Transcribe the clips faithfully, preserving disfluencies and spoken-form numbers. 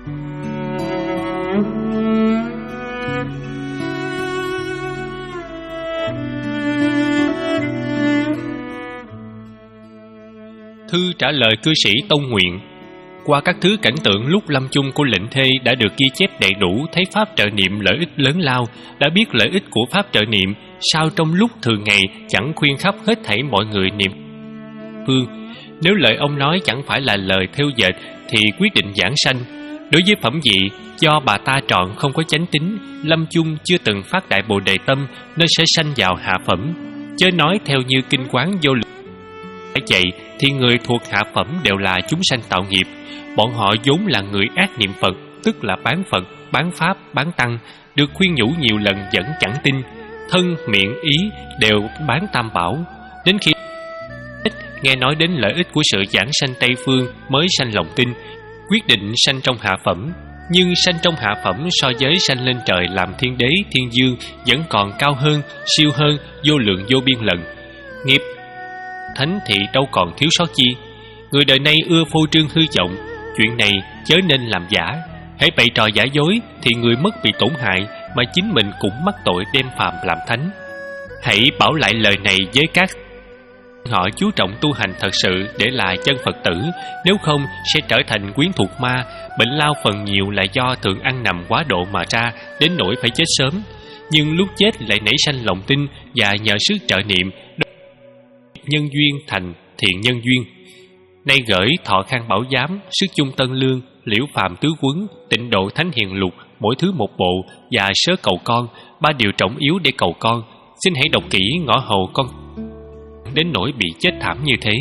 Thư trả lời cư sĩ Tông Nguyện. Qua các thứ cảnh tượng lúc lâm chung của lệnh thê đã được ghi chép đầy đủ, thấy pháp trợ niệm lợi ích lớn lao, đã biết lợi ích của pháp trợ niệm, sao trong lúc thường ngày chẳng khuyên khắp hết thảy mọi người niệm phương. Nếu lời ông nói chẳng phải là lời thêu dệt thì quyết định giảng sanh. Đối với phẩm vị, do bà ta trọn không có chánh tín, lâm chung chưa từng phát đại bồ đề tâm nên sẽ sanh vào hạ phẩm. Chớ nói theo như kinh quán vô lượng phải vậy thì người thuộc hạ phẩm đều là chúng sanh tạo nghiệp. Bọn họ vốn là người ác niệm Phật, tức là bán Phật, bán Pháp, bán Tăng, được khuyên nhủ nhiều lần vẫn chẳng tin. Thân, miệng, ý đều bán Tam Bảo. Đến khi nghe nói đến lợi ích của sự giảng sanh Tây Phương mới sanh lòng tin, quyết định sanh trong hạ phẩm. Nhưng sanh trong hạ phẩm so với sanh lên trời làm thiên đế, thiên dương vẫn còn cao hơn, siêu hơn, vô lượng vô biên lần. Nghiệp thánh thì đâu còn thiếu sót chi. Người đời nay ưa phô trương hư vọng, chuyện này chớ nên làm giả. Hãy bày trò giả dối thì người mất bị tổn hại, mà chính mình cũng mắc tội đem phàm làm thánh. Hãy bảo lại lời này với các họ chú trọng tu hành thật sự để là chân Phật tử, nếu không sẽ trở thành quyến thuộc ma. Bệnh lao phần nhiều là do thường ăn nằm quá độ mà ra, đến nỗi phải chết sớm. Nhưng lúc chết lại nảy sanh lòng tin và nhờ sức trợ niệm, nhân duyên thành thiện nhân duyên. Nay gửi Thọ Khang Bảo Giám, Sức Chung Tân Lương, Liễu Phàm Tứ Quấn, Tịnh Độ Thánh Hiền Lục, mỗi thứ một bộ, và Sớ Cầu Con, ba điều trọng yếu để cầu con. Xin hãy đọc kỹ ngõ hầu con đến nỗi bị chết thảm như thế.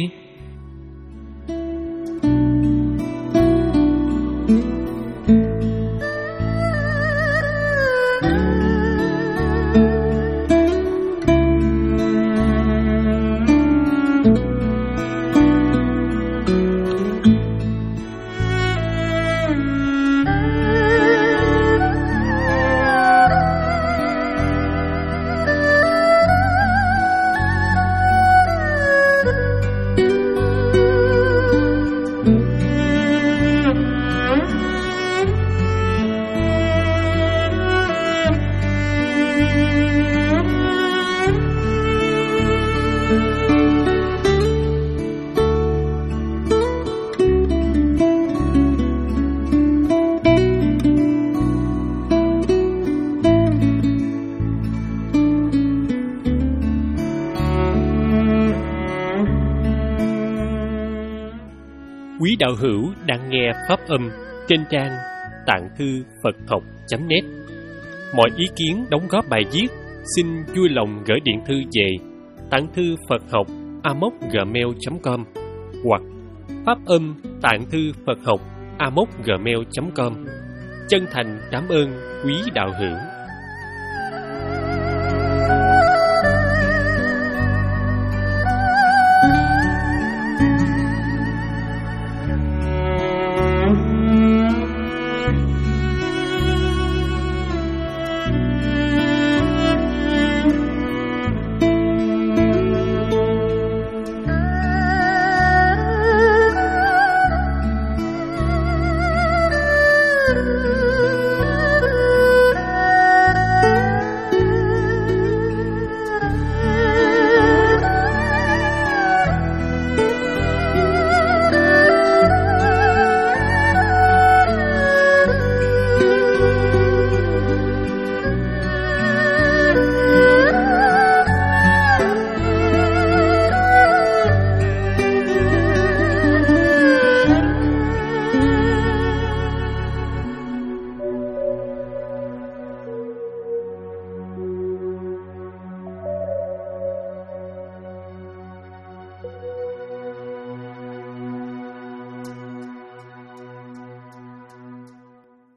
Quý đạo hữu đang nghe pháp âm trên trang tạng thư Phật học chấm net. Mọi ý kiến đóng góp bài viết xin vui lòng gửi điện thư về tạng thư Phật học a m o c gmail chấm com hoặc pháp âm tạng thư Phật học a m o c gmail chấm com. Chân thành cảm ơn quý đạo hữu.